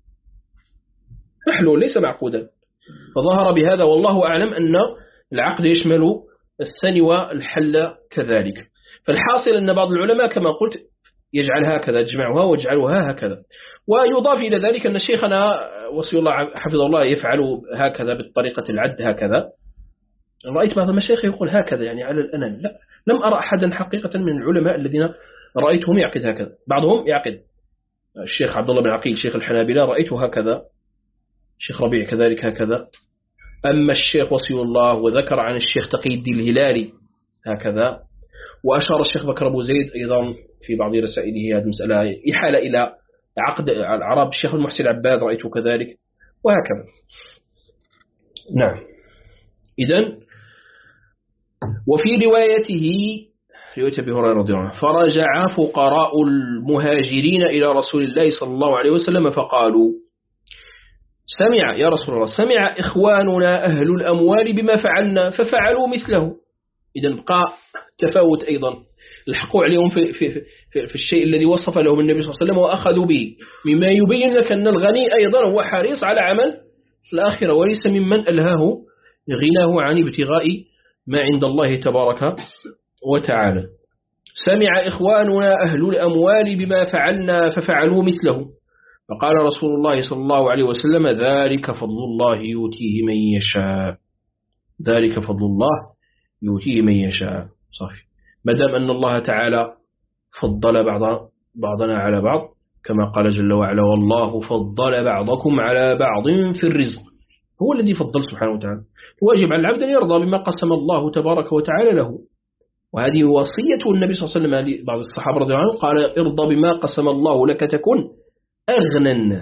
محلول ليس معقودا. فظهر بهذا والله أعلم أن العقد يشمل الثني والحل كذلك. فالحاصل أن بعض العلماء كما قلت يجعل هكذا، يجمعها ويجعلها هكذا. ويضاف إلى ذلك أن شيخنا وصي الله حفظه الله يفعل هكذا بالطريقة العد هكذا. رأيت بعض المشايخ يقول هكذا يعني على الأنام، لا، لم أرى أحدا حقيقة من العلماء الذين رأيتهم يعقد هكذا. بعضهم يعقد، الشيخ عبد الله بن عقيل شيخ الحنابلة رأيته هكذا، الشيخ ربيع كذلك هكذا. أما الشيخ وصي الله وذكر عن الشيخ تقي الدين الهلالي هكذا، وأشار الشيخ بكر أبو زيد أيضا في بعض رسائله هذه المسألة إحالة إلى عقد العرب. الشيخ المحسن العباد رأيته كذلك وهكذا. نعم. إذن وفي روايته رواية أبي هريرة رضي الله عنه فرجع فقراء المهاجرين إلى رسول الله صلى الله عليه وسلم فقالوا سمع يا رسول الله سمع إخواننا أهل الأموال بما فعلنا ففعلوا مثله. إذن بقى تفاوت أيضا، الحقوا عليهم في, في, في, في الشيء الذي وصف لهم النبي صلى الله عليه وسلم وأخذوا به، مما يبين لك أن الغني أيضا هو حريص على عمل الآخرة، وليس ممن ألهاه غناه عن ابتغاء ما عند الله تبارك وتعالى. سمع إخواننا أهل الأموال بما فعلنا ففعلوا مثله، فقال رسول الله صلى الله عليه وسلم ذلك فضل الله يؤتيه من يشاء، ذلك فضل الله يؤتيه من يشاء. صافي، مدام أن الله تعالى فضل بعض بعضنا على بعض كما قال جل وعلا والله فضل بعضكم على بعض في الرزق، هو الذي فضل سبحانه وتعالى. واجب على العبد أن يرضى بما قسم الله تبارك وتعالى له، وهذه وصية النبي صلى الله عليه وسلم لبعض الصحابة رضي الله عنهم، قال ارضى بما قسم الله لك تكن أغنى الناس.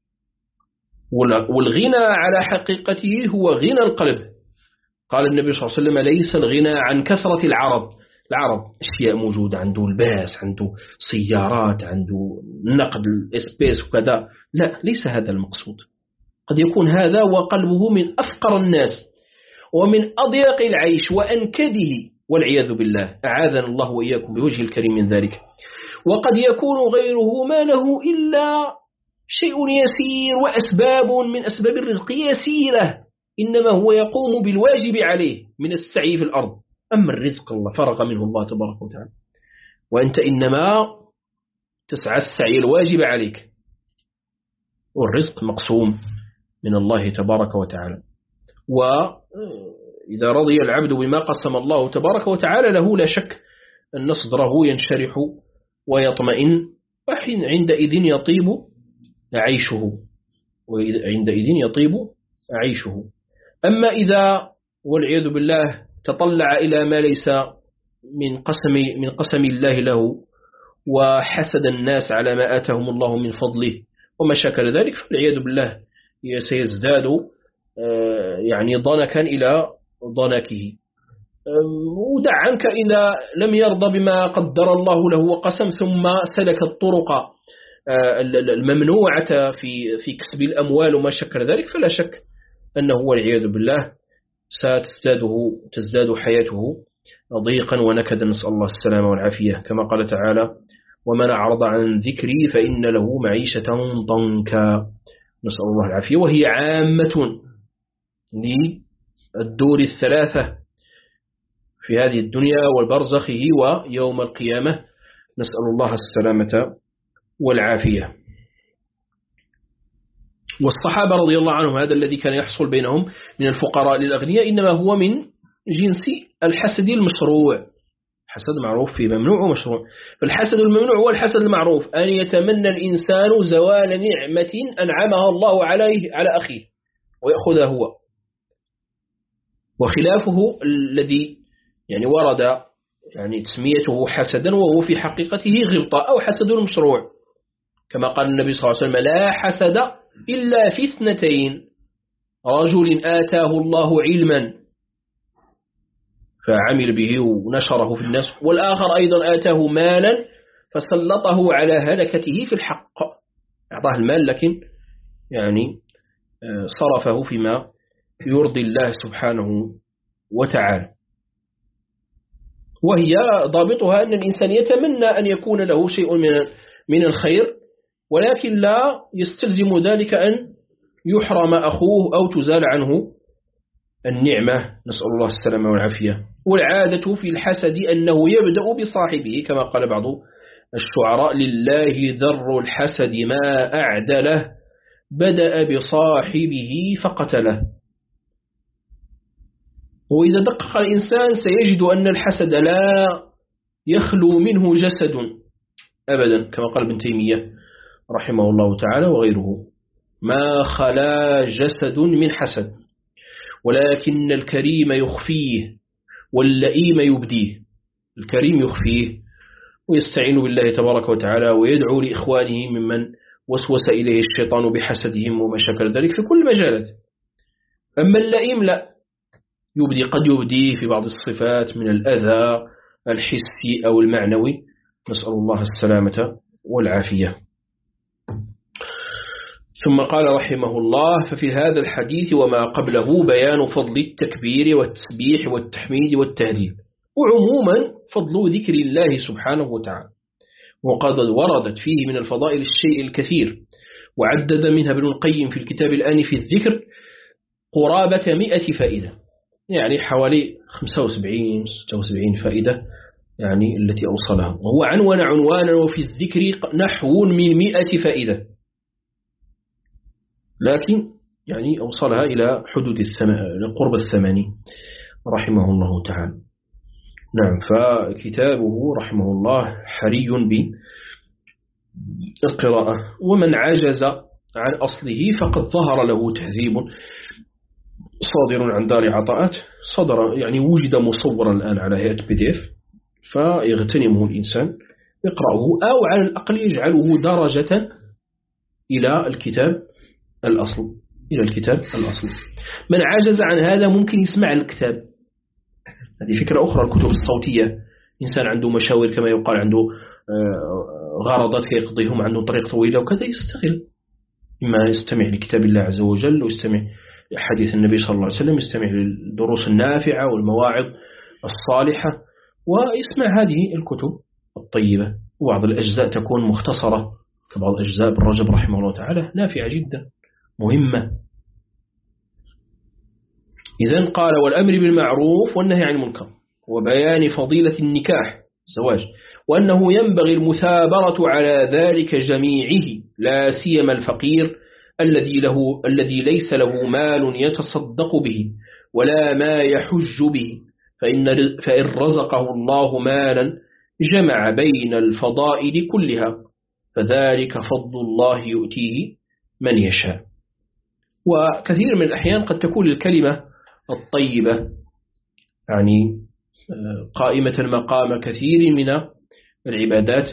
والغنى على حقيقته هو غنى القلب. قال النبي صلى الله عليه وسلم ليس الغنى عن كثرة العرب، العرب أشياء موجودة، عنده الباس، عنده سيارات، عنده نقد الإسبيس وكذا، لا، ليس هذا المقصود. قد يكون هذا وقلبه من أفقر الناس ومن أضيق العيش وأنكده والعياذ بالله، أعاذنا الله وإياكم بوجه الكريم من ذلك. وقد يكون غيره ما له إلا شيء يسير وأسباب من أسباب الرزق يسيرة، إنما هو يقوم بالواجب عليه من السعي في الأرض. أما الرزق الله فرغ منه الله تبارك وتعالى، وأنت إنما تسعى السعي الواجب عليك، والرزق مقسوم من الله تبارك وتعالى. وإذا رضي العبد بما قسم الله تبارك وتعالى له لا شك أن صدره ينشرح ويطمئن، وعندئذ يطيب عيشه وعندئذ يطيب عيشه. أما إذا والعياذ بالله تطلع إلى ما ليس من قسم من قسم الله له وحسد الناس على ما آتاهم الله من فضله وما شكل ذلك، فالعياذ بالله سيزداد يعني ضنكا إلى ضنكه. ودع عنك إذا لم يرضى بما قدر الله له وقسم ثم سلك الطرق الممنوعة في في كسب الأموال وما شكل ذلك، فلا شك أنه والعياذ بالله ستزداده تزداد حياته ضيقا ونكدا، نسأل الله السلامة والعافية، كما قال تعالى: ومن أعرض عن ذكري فإن له معيشة ضنكا، نسأل الله العافية. وهي عامة للدور الثلاثة في هذه الدنيا والبرزخه ويوم القيامة، نسأل الله السلامة والعافية. والصحابة رضي الله عنهم هذا الذي كان يحصل بينهم من الفقراء للأغنياء إنما هو من جنس الحسد المشروع. حسد معروف في ممنوع ومشروع. فالحسد الممنوع هو الحسد المعروف، أن يتمنى الإنسان زوال نعمة أنعمها الله عليه على أخيه ويأخذها هو. وخلافه الذي يعني ورد يعني تسميته حسدا وهو في حقيقته غبطة أو حسد المشروع، كما قال النبي صلى الله عليه وسلم: لا حسد إلا في اثنتين، رجل آتاه الله علما فعمل به ونشره في الناس، والآخر أيضا آتاه مالا فسلطه على هلكته في الحق. أعطاه المال لكن يعني صرفه فيما يرضي الله سبحانه وتعالى. وهي ضابطها أن الإنسان يتمنى أن يكون له شيء من من الخير، ولكن لا يستلزم ذلك أن يحرم أخوه أو تزال عنه النعمة، نسأل الله السلامة والعافية. والعادة في الحسد أنه يبدأ بصاحبه، كما قال بعض الشعراء: لله ذر الحسد ما أعدله، بدأ بصاحبه فقتله. وإذا دقق الإنسان سيجد أن الحسد لا يخلو منه جسد أبدا، كما قال ابن تيمية رحمه الله تعالى وغيره: ما خلا جسد من حسد، ولكن الكريم يخفيه واللئيم يبديه. الكريم يخفيه ويستعين بالله تبارك وتعالى ويدعو لإخوانه ممن وسوس إليه الشيطان بحسدهم وما شكل ذلك في كل مجالات. أما اللئيم لا يبدي، قد يبديه في بعض الصفات من الأذى الحسي أو المعنوي، نسأل الله السلامة والعافية. ثم قال رحمه الله: ففي هذا الحديث وما قبله بيان فضل التكبير والتسبيح والتحميد والتهليل، وعموما فضل ذكر الله سبحانه وتعالى، وقد وردت فيه من الفضائل الشيء الكثير، وعدد منها ابن القيم في الكتاب الآن في الذكر قرابة مئة فائدة، يعني حوالي خمسة وسبعين ستة وسبعين فائدة يعني التي أوصلها، وهو عنوان عنوانا وفي الذكر نحو من مئة فائدة، لكن يعني أوصلها إلى حدود قرب الثمانين رحمه الله تعالى. نعم، فكتابه رحمه الله حري بالقراءة، ومن عجز عن أصله فقد ظهر له تهذيب صادر عن دار عطاءات، صدر يعني وجد مصورا الآن على هيئة بي دي اف، فيغتنمه الإنسان يقرأه، أو على الأقل يجعله درجة إلى الكتاب الأصل إلى الكتاب الأصل. من عجز عن هذا ممكن يسمع الكتاب، هذه فكرة أخرى. الكتب الصوتية، إنسان عنده مشاوير كما يقال، عنده غرضات يقضيهم، عنده طريق طويلة وكذا، يستغل، إما يستمع لكتاب الله عز وجل ويستمع لحديث النبي صلى الله عليه وسلم، يستمع للدروس النافعة والمواعظ الصالحة، ويسمع هذه الكتب الطيبة. وبعض الأجزاء تكون مختصرة كبعض أجزاء ابن رجب رحمه الله تعالى، نافعة جدا مهمة. إذن قال: والأمر بالمعروف والنهي عن المنكر، وبيان فضيلة النكاح الزواج، وأنه ينبغي المثابرة على ذلك جميعه، لا سيما الفقير الذي له الذي ليس له مال يتصدق به ولا ما يحج به، فإن فإن رزقه الله مالا جمع بين الفضائل كلها، فذلك فضل الله يؤتيه من يشاء. وكثير من الأحيان قد تكون الكلمة الطيبة يعني قائمة مقام كثير من العبادات،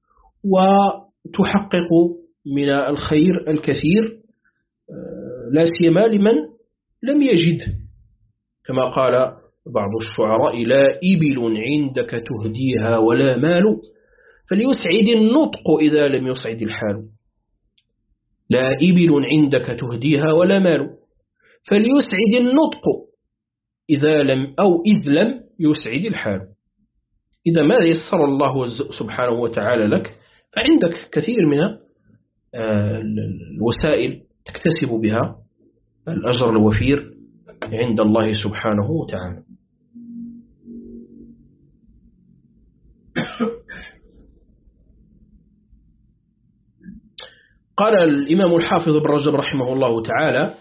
وتحقق من الخير الكثير، لا سيما لمن لم يجد، كما قال بعض الشعراء: لا إبل عندك تهديها ولا مال، فليسعد النطق إذا لم يسعد الحال. لا إبل عندك تهديها ولا مال، فليسعد النطق إذا لم أو إذ لم يسعد الحال. إذا ما يسر الله سبحانه وتعالى لك فعندك كثير من الوسائل تكتسب بها الأجر الوفير عند الله سبحانه وتعالى. قال الإمام الحافظ ابن رجب رحمه الله تعالى: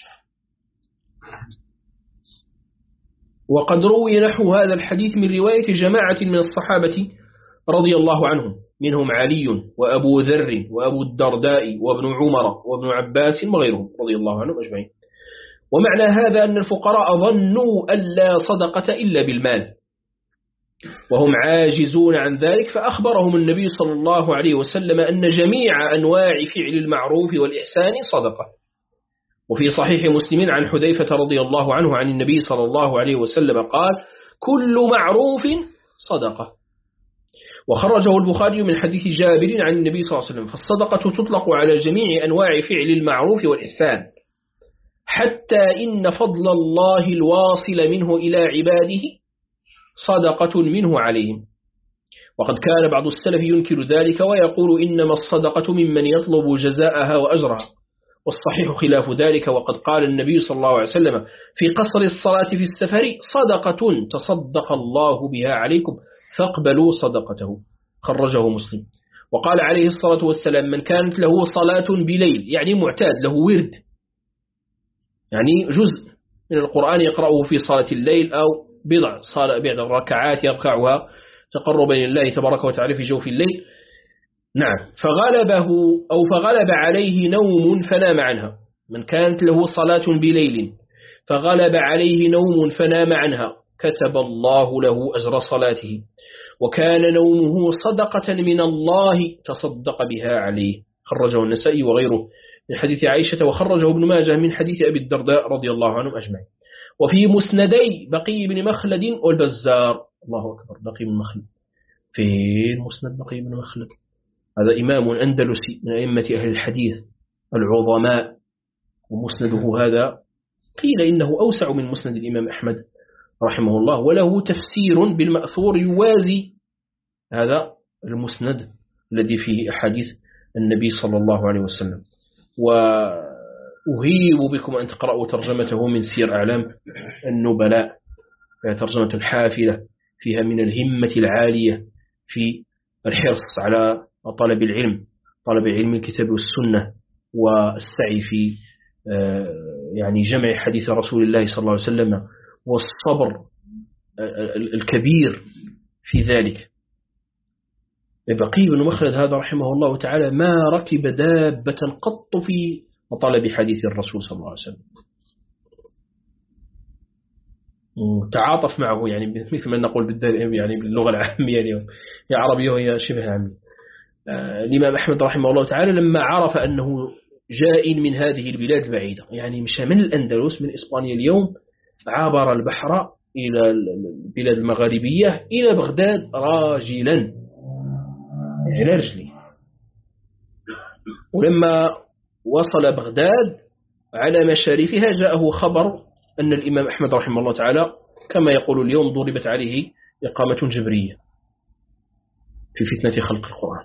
وقد روي نحو هذا الحديث من رواية جماعة من الصحابة رضي الله عنهم، منهم علي وأبو ذر وأبو الدرداء وابن عمر وابن عباس وغيرهم رضي الله عنهم أجمعين. ومعنى هذا أن الفقراء ظنوا أن لا صدقة إلا بالمال، وهم عاجزون عن ذلك، فأخبرهم النبي صلى الله عليه وسلم أن جميع أنواع فعل المعروف والإحسان صدقة. وفي صحيح مسلم عن حذيفة رضي الله عنه عن النبي صلى الله عليه وسلم قال: كل معروف صدقة. وخرجه البخاري من حديث جابر عن النبي صلى الله عليه وسلم: فالصدقة تطلق على جميع أنواع فعل المعروف والإحسان، حتى إن فضل الله الواصل منه إلى عباده صدقة منه عليهم. وقد كان بعض السلف ينكر ذلك ويقول: إنما الصدقة ممن يطلب جزاءها وأجرها. والصحيح خلاف ذلك، وقد قال النبي صلى الله عليه وسلم في قصر الصلاة في السفر: صدقة تصدق الله بها عليكم فاقبلوا صدقته. خرجه مسلم. وقال عليه الصلاة والسلام: من كانت له صلاة بليل، يعني معتاد له ورد، يعني جزء من القرآن يقرأه في صلاة الليل، أو بضع صلاة بضع ركعات يركعها تقربا إلى الله تبارك وتعالى في جوف الليل، نعم، فغلبه أو فغلب عليه نوم فنام عنها. من كانت له صلاة بليل فغلب عليه نوم فنام عنها كتب الله له أجر صلاته، وكان نومه صدقة من الله تصدق بها عليه. خرجه النسائي وغيره من حديث عائشة، وخرجه ابن ماجه من حديث أبي الدرداء رضي الله عنهم أجمعين. وفي مسندي بقي بن مخلد والبزار. الله أكبر، بقي بن مخلد في مسند بقي بن مخلد، هذا إمام أندلسي من أئمة أهل الحديث العظماء، ومسنده هذا قيل إنه أوسع من مسند الإمام أحمد رحمه الله، وله تفسير بالمأثور يوازي هذا المسند الذي فيه أحاديث النبي صلى الله عليه وسلم. وأهيب بكم أن تقرأوا ترجمته من سير أعلام النبلاء، ترجمة حافلة فيها من الهمة العالية في الحرص على طلب العلم، طلب علم الكتاب والسنة، والسعي في يعني جمع حديث رسول الله صلى الله عليه وسلم، والصبر الكبير في ذلك. بقي بن مخلد هذا رحمه الله تعالى ما ركب دابة قط في طلب حديث الرسول صلى الله عليه وسلم، تعاطف معه، يعني مثل ما نقول يعني باللغة العامية اليوم، هي عربية وهي شبه عامية. الإمام أحمد رحمه الله تعالى لما عرف أنه جاء من هذه البلاد البعيدة، يعني مشى من الأندلس من إسبانيا اليوم، عبر البحر إلى البلاد المغاربية إلى بغداد راجلا على رجله. ولما وصل بغداد على مشارفها جاءه خبر أن الإمام أحمد رحمه الله تعالى كما يقول اليوم ضربت عليه إقامة جبرية في فتنة خلق القرآن.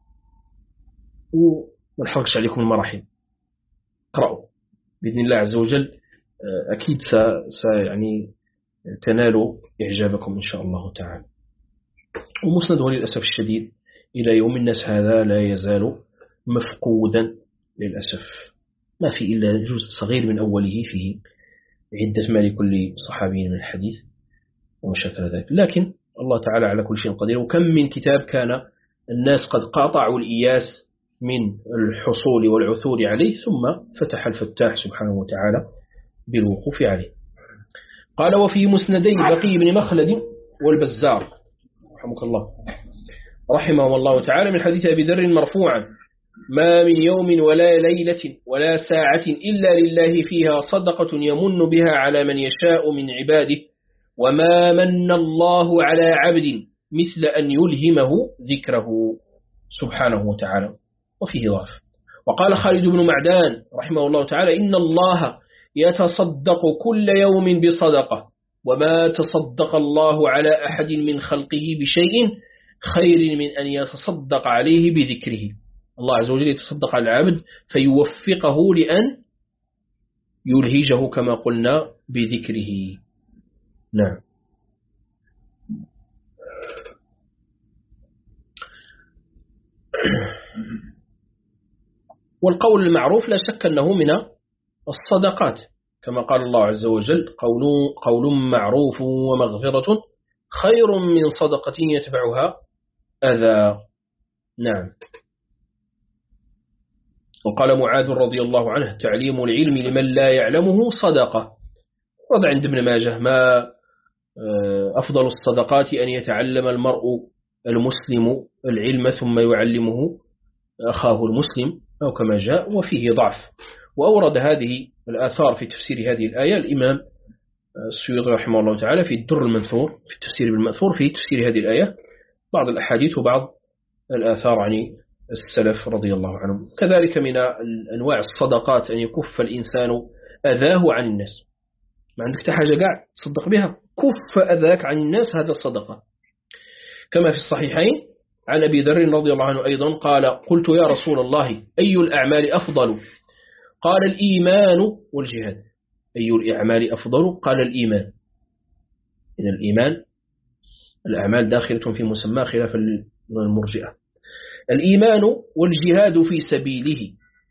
وما نحرقش عليكم المراحل، قرأوا بإذن الله عز وجل، أكيد س يعني تنالوا إعجابكم إن شاء الله تعالى. ومسنده للأسف الشديد إلى يوم الناس هذا لا يزال مفقودا للأسف، ما في إلا جزء صغير من أوله فيه عدة ما لكل صحابي من الحديث ومشاكل ذلك، لكن الله تعالى على كل شيء قدير. وكم من كتاب كان الناس قد قاطعوا الإياس من الحصول والعثور عليه، ثم فتح الفتاح سبحانه وتعالى بالوقوف عليه. قال: وفي مسندي بقي بن مخلد والبزار رحمك الله رحمه الله تعالى من حديث أبي ذر مرفوعا: ما من يوم ولا ليلة ولا ساعة إلا لله فيها صدقة يمن بها على من يشاء من عباده، وما من الله على عبد مثل أن يلهمه ذكره سبحانه وتعالى. وفيه ضعف. وقال خالد بن معدان رحمه الله تعالى إن الله يتصدق كل يوم بصدقة وما تصدق الله على أحد من خلقه بشيء خير من أن يتصدق عليه بذكره. الله عز وجل يتصدق على العبد فيوفقه لأن يلهجه كما قلنا بذكره. نعم. والقول المعروف لا شك أنه من الصدقات كما قال الله عز وجل قول, قول معروف ومغفرة خير من صدقة يتبعها أذى. نعم. وقال معاذ رضي الله عنه تعليم العلم لمن لا يعلمه صدقة. وضع عند ابن ماجه ما أفضل الصدقات أن يتعلم المرء المسلم العلم ثم يعلمه أخاه المسلم أو كما جاء. وفيه ضعف. وأورد هذه الآثار في تفسير هذه الآية الإمام السيوطي رحمه الله تعالى في الدر المنثور في التفسير بالمأثور في تفسير هذه الآية بعض الأحاديث وبعض الآثار عن السلف رضي الله عنهم. كذلك من أنواع الصدقات أن يكف الإنسان أذاه عن الناس. ما عندك حاجة قاع تصدق بها كف أذاك عن الناس هذا الصدقة. كما في الصحيحين عن أبي ذر رضي الله عنه أيضا قال قلت يا رسول الله أي الأعمال أفضل؟ قال الإيمان والجهاد. أي الأعمال أفضل؟ قال الإيمان. إن الإيمان الأعمال داخلة في مسمى خلاف المرجئة. الإيمان والجهاد في سبيله.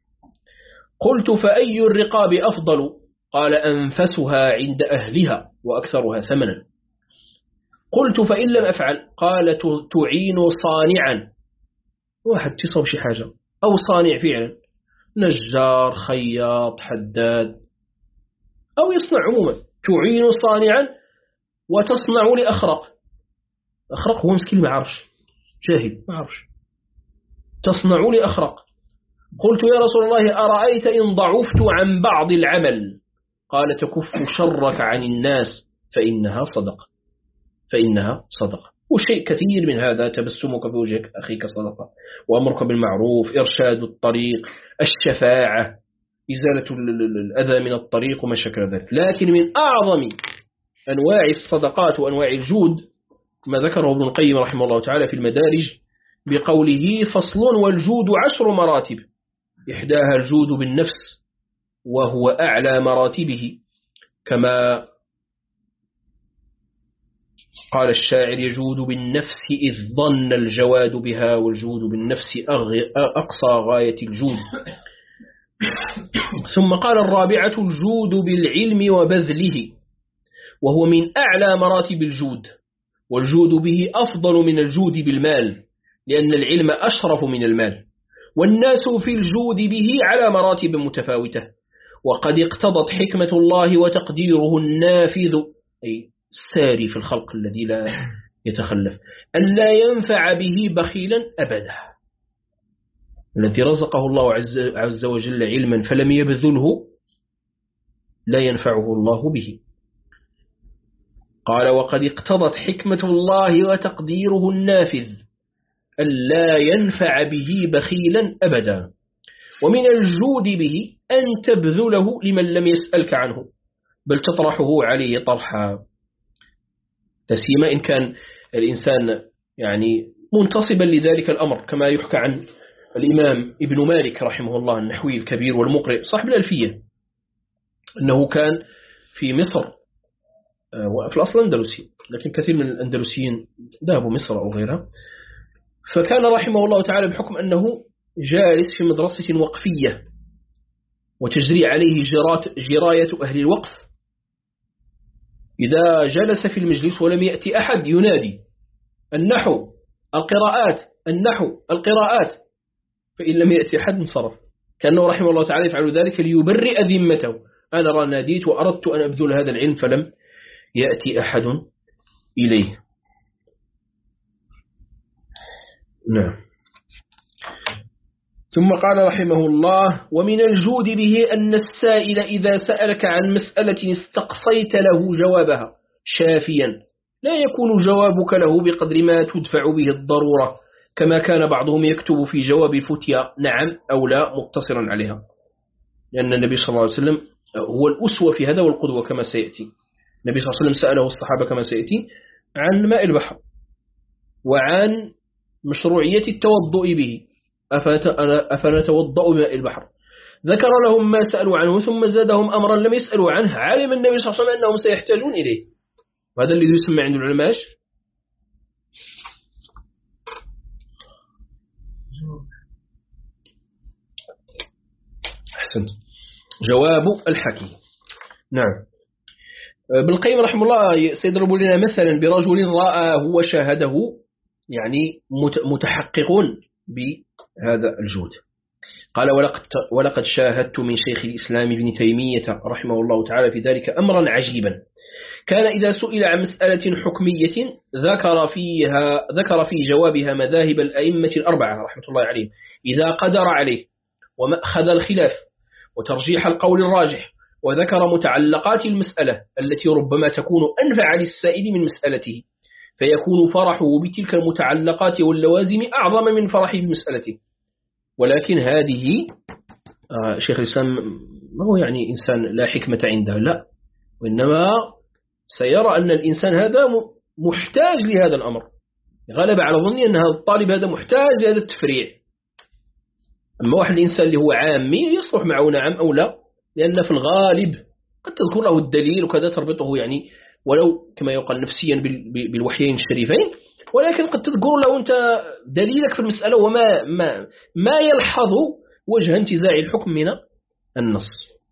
قلت فأي الرقاب أفضل؟ قال أنفسها عند أهلها وأكثرها ثمنا. قلت فإن لم أفعل؟ قال تعين صانعا واحد تصب شي حاجة أو صانع فعلا نجار خياط حداد أو يصنع عموما. تعين صانعا وتصنع لأخرق. أخرق هو مسكين ما عرفش جاهل ما عرفش تصنع لأخرق. قلت يا رسول الله أرأيت إن ضعفت عن بعض العمل؟ قال تكف شرك عن الناس فإنها صدقة فإنها صدقة. وشيء كثير من هذا تبسمك في وجهك أخيك صدقة وأمرك بالمعروف إرشاد الطريق الشفاعة إزالة الأذى من الطريق وما شكل ذلك. لكن من أعظم أنواع الصدقات وأنواع الجود ما ذكره ابن القيم رحمه الله تعالى في المدارج بقوله فصل والجود عشر مراتب إحداها الجود بالنفس وهو أعلى مراتبه كما قال الشاعر يجود بالنفس إذ ظن الجواد بها والجود بالنفس أقصى غاية الجود. ثم قال الرابعة الجود بالعلم وبذله وهو من أعلى مراتب الجود والجود به أفضل من الجود بالمال لأن العلم أشرف من المال. والناس في الجود به على مراتب متفاوتة وقد اقتضت حكمة الله وتقديره النافذ أي الساري في الخلق الذي لا يتخلف أن لا ينفع به بخيلا أبدا. الذي رزقه الله عز وجل علما فلم يبذله لا ينفعه الله به. قال وقد اقتضت حكمة الله وتقديره النافذ أن لا ينفع به بخيلا أبدا. ومن الجود به أن تبذله لمن لم يسألك عنه بل تطرحه عليه طرحا تسيما إن كان الإنسان يعني منتصبا لذلك الأمر كما يحكى عن الإمام ابن مالك رحمه الله النحوي الكبير والمقرئ صاحب الألفية أنه كان في مصر وفي الأصل أندلسي لكن كثير من الأندلسيين ذهبوا مصر أو غيرها. فكان رحمه الله تعالى بحكم أنه جالس في مدرسة وقفية وتجري عليه جراية أهل الوقف إذا جلس في المجلس ولم يأتي أحد ينادي النحو القراءات النحو القراءات فإن لم يأتي أحد انصرف. كأنه رحمه الله تعالى يفعل ذلك ليبرئ ذمته أنا رأى ناديت وأردت أن أبذل هذا العلم فلم يأتي أحد إليه. نعم. ثم قال رحمه الله ومن الجود به أن السائل إذا سألك عن مسألة استقصيت له جوابها شافيا لا يكون جوابك له بقدر ما تدفع به الضرورة، كما كان بعضهم يكتب في جواب الفتيا نعم أو لا مقتصرا عليها، لأن النبي صلى الله عليه وسلم هو الأسوة في هذا والقدوة كما سيأتي. النبي صلى الله عليه وسلم سأله الصحابة كما سيأتي عن ماء البحر وعن مشروعية التوضؤ به، أفنتوضأ بماء البحر، ذكر لهم ما سألوا عنه ثم زادهم أمرا لم يسألوا عنه، علم النبي صلى الله عليه وسلم أنهم سيحتاجون إليه، وهذا الذي يسمى عند العلماء أحسنت جواب الحكي. نعم. ابن القيم رحمه الله سيضرب لنا مثلا برجل رآه وشاهده، يعني متحققون بهذا الجود. قال ولقد, ولقد شاهدت من شيخ الإسلام ابن تيمية رحمه الله تعالى في ذلك أمرا عجيبا، كان إذا سئل عن مسألة حكمية ذكر فيها ذكر في جوابها مذاهب الأئمة الأربعة رحمة الله عليهم إذا قدر عليه، ومأخذ الخلاف، وترجيح القول الراجح، وذكر متعلقات المسألة التي ربما تكون أنفع للسائل من مسألته، فيكون فرحه بتلك المتعلقات واللوازم أعظم من فرحه بمسألته. ولكن هذه آه شيخ الإسلام ما هو يعني إنسان لا حكمة عنده، لا، وإنما سيرى أن الإنسان هذا محتاج لهذا الأمر، غلب على ظني أن هذا الطالب هذا محتاج لهذا التفريع. أما واحد الإنسان اللي هو عامي يصلح معه نعم أو لا، لأن في الغالب قد تذكر له الدليل وكذا تربطه يعني ولو كما يقال نفسيا بالوحيين الشريفين، ولكن قد تذكر له أنت دليلك في المسألة وما ما ما يلحظ وجه انتزاع الحكم من النص.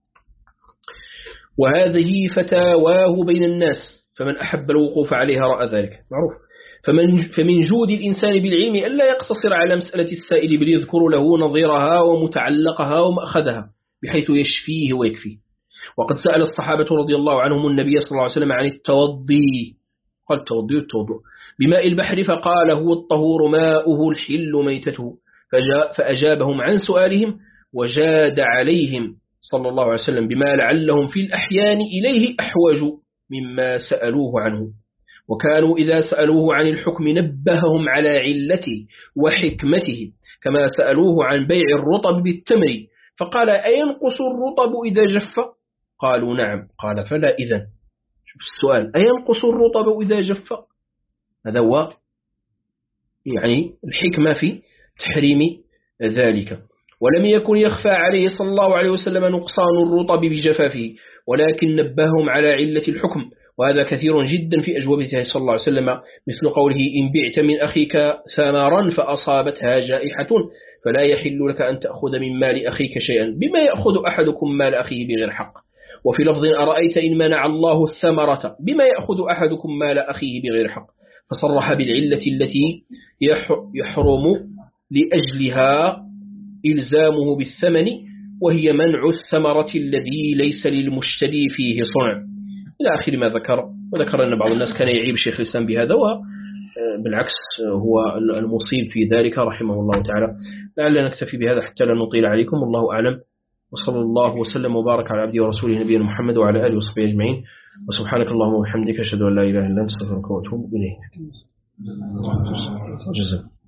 وهذه فتاواه بين الناس، فمن أحب الوقوف عليها رأى ذلك معروف. فمن فمن جود الإنسان بالعلم ألا يقتصر على مسألة السائل بل يذكر له نظيرها ومتعلقها ومأخذها بحيث يشفيه ويكفيه. وقد سأل الصحابة رضي الله عنهم النبي صلى الله عليه وسلم عن التوضي، قال التوضي والتوضؤ بماء البحر، فقال هو الطهور ماؤه الحل ميتته، فأجابهم عن سؤالهم وجاد عليهم صلى الله عليه وسلم بما لعلهم في الأحيان إليه أحوج مما سألوه عنه. وكانوا إذا سألوه عن الحكم نبههم على علته وحكمته، كما سألوه عن بيع الرطب بالتمر فقال أينقص الرطب إذا جف؟ قالوا نعم. قال فلا إذن. شوف السؤال، أينقص الرطب إذا جف؟ هذا هو يعني الحكمة في تحريم ذلك. ولم يكن يخفى عليه صلى الله عليه وسلم نقصان الرطب بجفافه، ولكن نبههم على علة الحكم، وهذا كثير جدا في أجوبته صلى الله عليه وسلم، مثل قوله إن بعت من أخيك ثمرا فأصابتها جائحة فلا يحل لك أن تأخذ من مال أخيك شيئا بما يأخذ أحدكم مال أخيه بغير حق. وفي لفظ أرأيت إن منع الله الثمرة بما يأخذ أحدكم مال أخيه بغير حق، فصرح بالعلة التي يحرم لأجلها إلزامه بالثمن، وهي منع الثمرة الذي ليس للمشتري فيه صنع، إلى آخر ما ذكر. وذكر أن بعض الناس كان يعيب الشيخ الإسلام بهذا، وبالعكس هو المصيب في ذلك رحمه الله تعالى. لعلنا نكتفي بهذا حتى لا نطيل عليكم، والله أعلم، وصلى الله وسلم وبارك على عبده ورسوله نبينا محمد وعلى آله وصحبه أجمعين، وسبحانك اللهم وبحمدك أشهد أن لا إله إلا أنت أستغفرك وأتوب إليك. جزاك